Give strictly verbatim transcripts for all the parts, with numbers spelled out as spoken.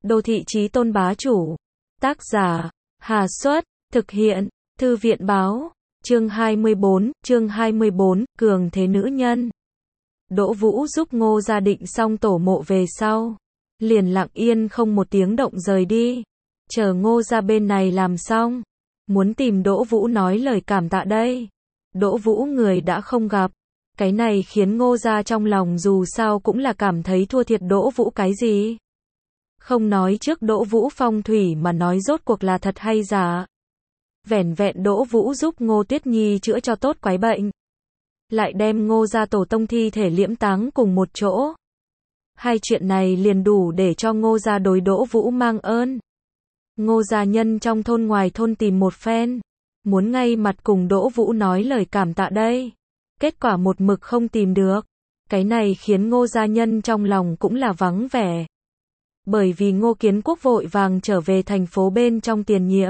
Đô thị chí tôn bá chủ. Tác giả, Hà Xuất, thực hiện, Thư viện báo, chương hai mươi bốn, chương hai mươi bốn, cường thế nữ nhân. Đỗ Vũ giúp Ngô gia định xong tổ mộ về sau, liền lặng yên không một tiếng động rời đi, chờ Ngô gia bên này làm xong, muốn tìm Đỗ Vũ nói lời cảm tạ đây. Đỗ Vũ người đã không gặp, cái này khiến Ngô gia trong lòng dù sao cũng là cảm thấy thua thiệt Đỗ Vũ cái gì. Không nói trước Đỗ Vũ phong thủy mà nói rốt cuộc là thật hay giả. Vẻn vẹn Đỗ Vũ giúp Ngô Tuyết Nhi chữa cho tốt quái bệnh, lại đem Ngô gia tổ tông thi thể liễm táng cùng một chỗ. Hai chuyện này liền đủ để cho Ngô gia đối Đỗ Vũ mang ơn. Ngô gia nhân trong thôn ngoài thôn tìm một phen, muốn ngay mặt cùng Đỗ Vũ nói lời cảm tạ đây. Kết quả một mực không tìm được. Cái này khiến Ngô gia nhân trong lòng cũng là vắng vẻ. Bởi vì Ngô Kiến Quốc vội vàng trở về thành phố bên trong tiền nhiệm,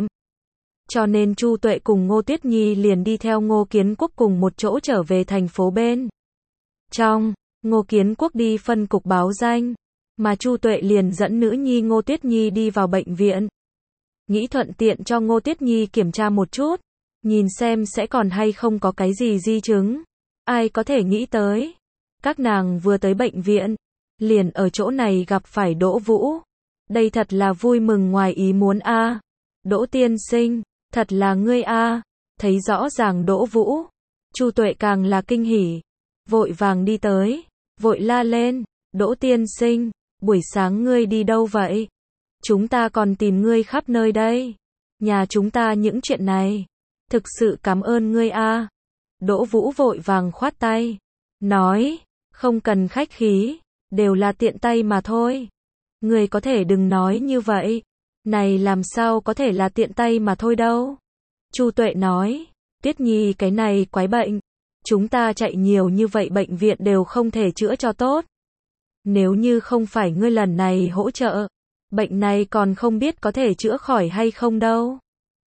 cho nên Chu Tuệ cùng Ngô Tuyết Nhi liền đi theo Ngô Kiến Quốc cùng một chỗ trở về thành phố bên trong. Ngô Kiến Quốc đi phân cục báo danh, mà Chu Tuệ liền dẫn nữ nhi Ngô Tuyết Nhi đi vào bệnh viện, nghĩ thuận tiện cho Ngô Tuyết Nhi kiểm tra một chút, nhìn xem sẽ còn hay không có cái gì di chứng. Ai có thể nghĩ tới, các nàng vừa tới bệnh viện, liền ở chỗ này gặp phải Đỗ Vũ. Đây thật là vui mừng ngoài ý muốn a. À. Đỗ tiên sinh, thật là ngươi a. À. Thấy rõ ràng Đỗ Vũ, Chu Tuệ càng là kinh hỉ, vội vàng đi tới, vội la lên, Đỗ tiên sinh, buổi sáng ngươi đi đâu vậy? Chúng ta còn tìm ngươi khắp nơi đây. Nhà chúng ta những chuyện này, thực sự cảm ơn ngươi a. À. Đỗ Vũ vội vàng khoát tay, nói, không cần khách khí, đều là tiện tay mà thôi. Ngươi có thể đừng nói như vậy, này làm sao có thể là tiện tay mà thôi đâu. Chu Tuệ nói, Tuyết Nhi cái này quái bệnh, chúng ta chạy nhiều như vậy bệnh viện đều không thể chữa cho tốt. Nếu như không phải ngươi lần này hỗ trợ, bệnh này còn không biết có thể chữa khỏi hay không đâu.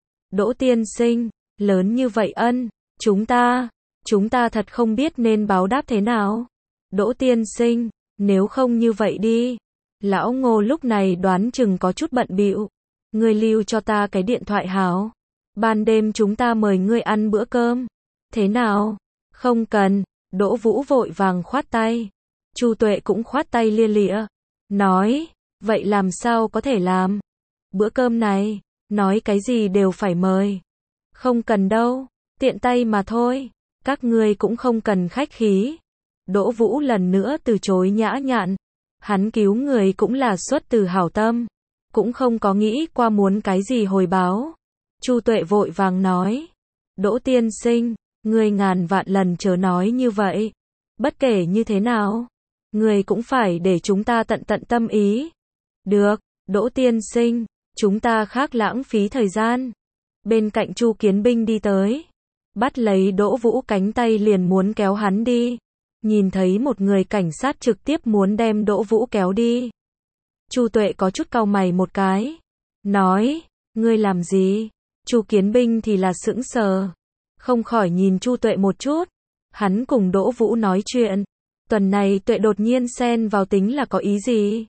Đỗ tiên sinh, lớn như vậy ân, chúng ta, chúng ta thật không biết nên báo đáp thế nào. Đỗ tiên sinh, nếu không như vậy đi, lão Ngô lúc này đoán chừng có chút bận bịu, ngươi lưu cho ta cái điện thoại hảo, ban đêm chúng ta mời ngươi ăn bữa cơm, thế nào? Không cần. Đỗ Vũ vội vàng khoát tay, Chu Tuệ cũng khoát tay lia lịa, nói, vậy làm sao có thể làm? Bữa cơm này, nói cái gì đều phải mời. Không cần đâu, tiện tay mà thôi, các ngươi cũng không cần khách khí. Đỗ Vũ lần nữa từ chối nhã nhặn, hắn cứu người cũng là xuất từ hảo tâm, cũng không có nghĩ qua muốn cái gì hồi báo. Chu Tuệ vội vàng nói, Đỗ tiên sinh, ngươi ngàn vạn lần chớ nói như vậy, bất kể như thế nào, ngươi cũng phải để chúng ta tận tận tâm ý. Được, Đỗ tiên sinh, chúng ta khác lãng phí thời gian. Bên cạnh Chu Kiến Binh đi tới, bắt lấy Đỗ Vũ cánh tay liền muốn kéo hắn đi. Nhìn thấy một người cảnh sát trực tiếp muốn đem Đỗ Vũ kéo đi, Chu Tuệ có chút cau mày một cái, nói, ngươi làm gì? Chu Kiến Binh thì là sững sờ, không khỏi nhìn Chu Tuệ một chút. Hắn cùng Đỗ Vũ nói chuyện, tuần này Tuệ đột nhiên xen vào tính là có ý gì?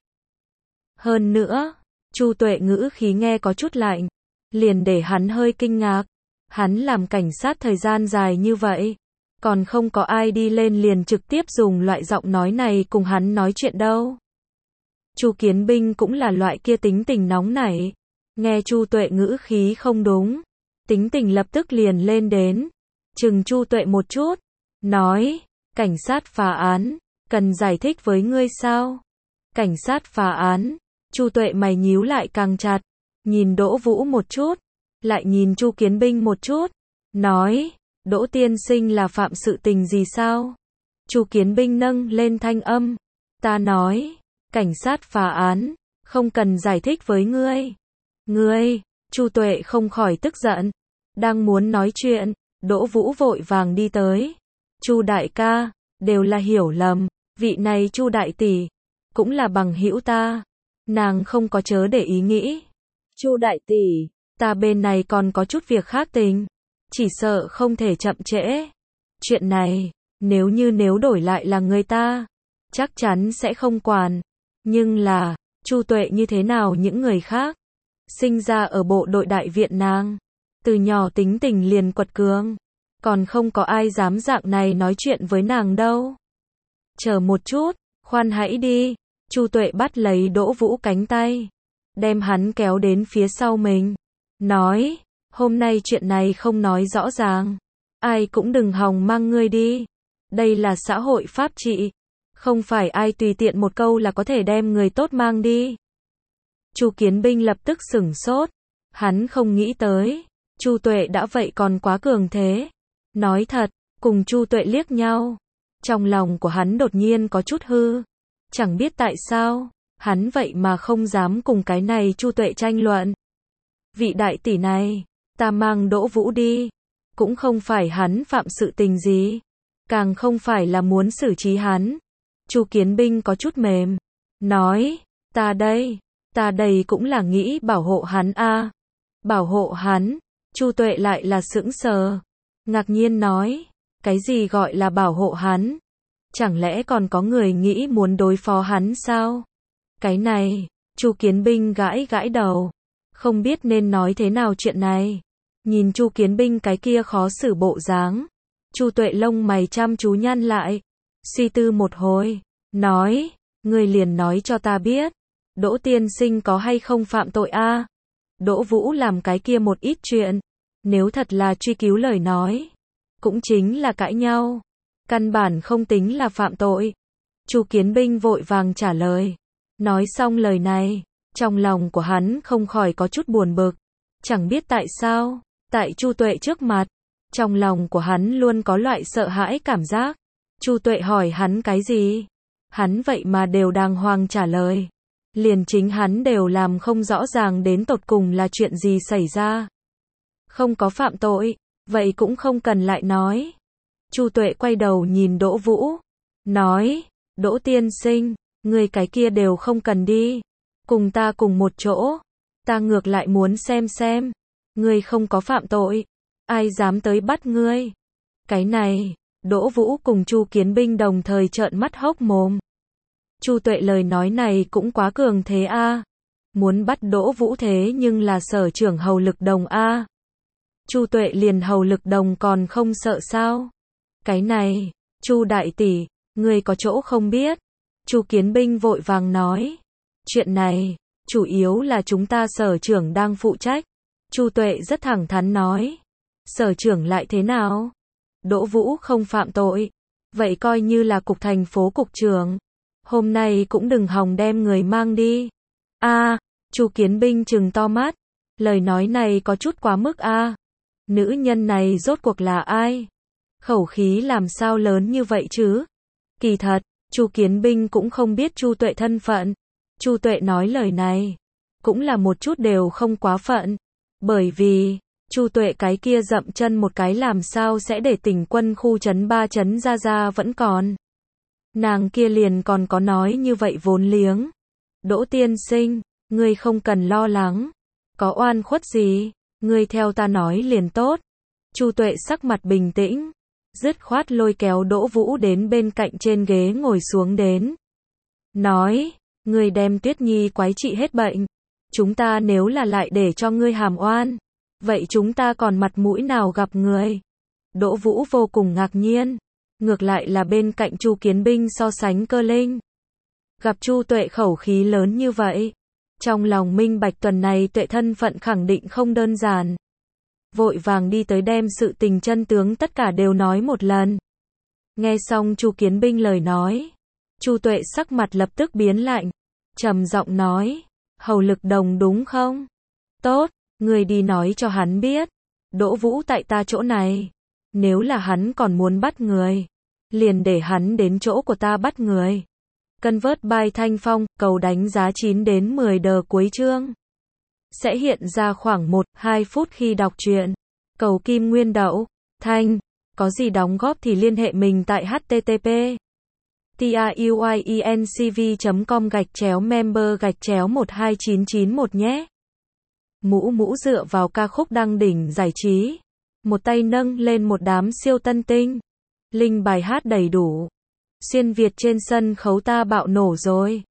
Hơn nữa, Chu Tuệ ngữ khí nghe có chút lạnh, liền để hắn hơi kinh ngạc. Hắn làm cảnh sát thời gian dài như vậy, còn không có ai đi lên liền trực tiếp dùng loại giọng nói này cùng hắn nói chuyện đâu. Chu Kiến Binh cũng là loại kia tính tình nóng nảy, nghe Chu Tuệ ngữ khí không đúng, tính tình lập tức liền lên đến, chừng Chu Tuệ một chút, nói, cảnh sát phá án, cần giải thích với ngươi sao? Cảnh sát phá án? Chu Tuệ mày nhíu lại càng chặt, nhìn Đỗ Vũ một chút, lại nhìn Chu Kiến Binh một chút, nói, Đỗ tiên sinh là phạm sự tình gì sao? Chu Kiến Binh nâng lên thanh âm, ta nói, cảnh sát phá án, không cần giải thích với ngươi. Ngươi, Chu Tuệ không khỏi tức giận, đang muốn nói chuyện, Đỗ Vũ vội vàng đi tới. Chu đại ca, đều là hiểu lầm, vị này Chu đại tỷ, cũng là bằng hữu ta, nàng không có chớ để ý nghĩ. Chu đại tỷ, ta bên này còn có chút việc khác tình, chỉ sợ không thể chậm trễ. Chuyện này, nếu như nếu đổi lại là người ta, chắc chắn sẽ không quản. Nhưng là, Chu Tuệ như thế nào những người khác, sinh ra ở bộ đội đại viện nàng, từ nhỏ tính tình liền quật cường, còn không có ai dám dạng này nói chuyện với nàng đâu. Chờ một chút, khoan hãy đi. Chu Tuệ bắt lấy Đỗ Vũ cánh tay, đem hắn kéo đến phía sau mình, nói, hôm nay chuyện này không nói rõ ràng, ai cũng đừng hòng mang ngươi đi. Đây là xã hội pháp trị, không phải ai tùy tiện một câu là có thể đem người tốt mang đi. Chu Kiến Binh lập tức sửng sốt, hắn không nghĩ tới, Chu Tuệ đã vậy còn quá cường thế. Nói thật, cùng Chu Tuệ liếc nhau, trong lòng của hắn đột nhiên có chút hư, chẳng biết tại sao, hắn vậy mà không dám cùng cái này Chu Tuệ tranh luận. Vị đại tỷ này, ta mang Đỗ Vũ đi, cũng không phải hắn phạm sự tình gì, càng không phải là muốn xử trí hắn. Chu Kiến Binh có chút mềm, nói, ta đây, ta đây cũng là nghĩ bảo hộ hắn a. À. Bảo hộ hắn? Chu Tuệ lại là sững sờ, ngạc nhiên nói, cái gì gọi là bảo hộ hắn? Chẳng lẽ còn có người nghĩ muốn đối phó hắn sao? Cái này, Chu Kiến Binh gãi gãi đầu, không biết nên nói thế nào chuyện này. Nhìn Chu Kiến Binh cái kia khó xử bộ dáng, Chu Tuệ lông mày chăm chú nhăn lại, suy tư một hồi, nói, ngươi liền nói cho ta biết, Đỗ tiên sinh có hay không phạm tội a? À? Đỗ Vũ làm cái kia một ít chuyện, nếu thật là truy cứu lời nói, cũng chính là cãi nhau, căn bản không tính là phạm tội. Chu Kiến Binh vội vàng trả lời. Nói xong lời này, trong lòng của hắn không khỏi có chút buồn bực, chẳng biết tại sao, tại Chu Tuệ trước mặt, trong lòng của hắn luôn có loại sợ hãi cảm giác. Chu Tuệ hỏi hắn cái gì, hắn vậy mà đều đàng hoàng trả lời, liền chính hắn đều làm không rõ ràng đến tột cùng là chuyện gì xảy ra. Không có phạm tội, vậy cũng không cần lại nói. Chu Tuệ quay đầu nhìn Đỗ Vũ, nói, Đỗ tiên sinh, người cái kia đều không cần đi, cùng ta cùng một chỗ, ta ngược lại muốn xem xem, ngươi không có phạm tội, ai dám tới bắt ngươi. Cái này, Đỗ Vũ cùng Chu Kiến Binh đồng thời trợn mắt hốc mồm. Chu Tuệ lời nói này cũng quá cường thế a, à. Muốn bắt Đỗ Vũ thế nhưng là sở trưởng Hầu Lực Đồng a. À. Chu Tuệ liền Hầu Lực Đồng còn không sợ sao? Cái này, Chu đại tỷ, ngươi có chỗ không biết. Chu Kiến Binh vội vàng nói, chuyện này, chủ yếu là chúng ta sở trưởng đang phụ trách. Chu Tuệ rất thẳng thắn nói, sở trưởng lại thế nào? Đỗ Vũ không phạm tội, vậy coi như là cục thành phố cục trưởng. Hôm nay cũng đừng hòng đem người mang đi. A, à, Chu Kiến Binh trừng to mắt, lời nói này có chút quá mức a. À. Nữ nhân này rốt cuộc là ai? Khẩu khí làm sao lớn như vậy chứ? Kỳ thật, Chu Kiến Binh cũng không biết Chu Tuệ thân phận. Chu Tuệ nói lời này, cũng là một chút đều không quá phận, bởi vì Chu Tuệ cái kia dậm chân một cái làm sao sẽ để tỉnh quân khu trấn ba trấn ra ra vẫn còn. Nàng kia liền còn có nói như vậy vốn liếng. Đỗ tiên sinh, ngươi không cần lo lắng, có oan khuất gì, ngươi theo ta nói liền tốt. Chu Tuệ sắc mặt bình tĩnh, dứt khoát lôi kéo Đỗ Vũ đến bên cạnh trên ghế ngồi xuống đến. Nói, ngươi đem Tuyết Nhi quái trị hết bệnh, chúng ta nếu là lại để cho ngươi hàm oan, vậy chúng ta còn mặt mũi nào gặp người? Đỗ Vũ vô cùng ngạc nhiên, ngược lại là bên cạnh Chu Kiến Binh so sánh cơ linh. Gặp Chu Tuệ khẩu khí lớn như vậy, trong lòng minh bạch tuần này Tuệ thân phận khẳng định không đơn giản. Vội vàng đi tới đem sự tình chân tướng tất cả đều nói một lần. Nghe xong Chu Kiến Binh lời nói, Chu Tuệ sắc mặt lập tức biến lạnh, trầm giọng nói, Hầu Lực Đồng đúng không? Tốt, ngươi đi nói cho hắn biết, Đỗ Vũ tại ta chỗ này, nếu là hắn còn muốn bắt người, liền để hắn đến chỗ của ta bắt người. Convert by Thanh Phong, cầu đánh giá chín đến mười đờ cuối chương. Sẽ hiện ra khoảng một đến hai phút khi đọc truyện. Cầu Kim Nguyên Đậu, Thanh, có gì đóng góp thì liên hệ mình tại http truyencv chấm com gạch chéo member gạch chéo một hai chín chín một nhé. Mũ Mũ dựa vào ca khúc đăng đỉnh giải trí, một tay nâng lên một đám siêu tân tinh. Linh bài hát đầy đủ. Xuyên Việt trên sân khấu ta bạo nổ rồi.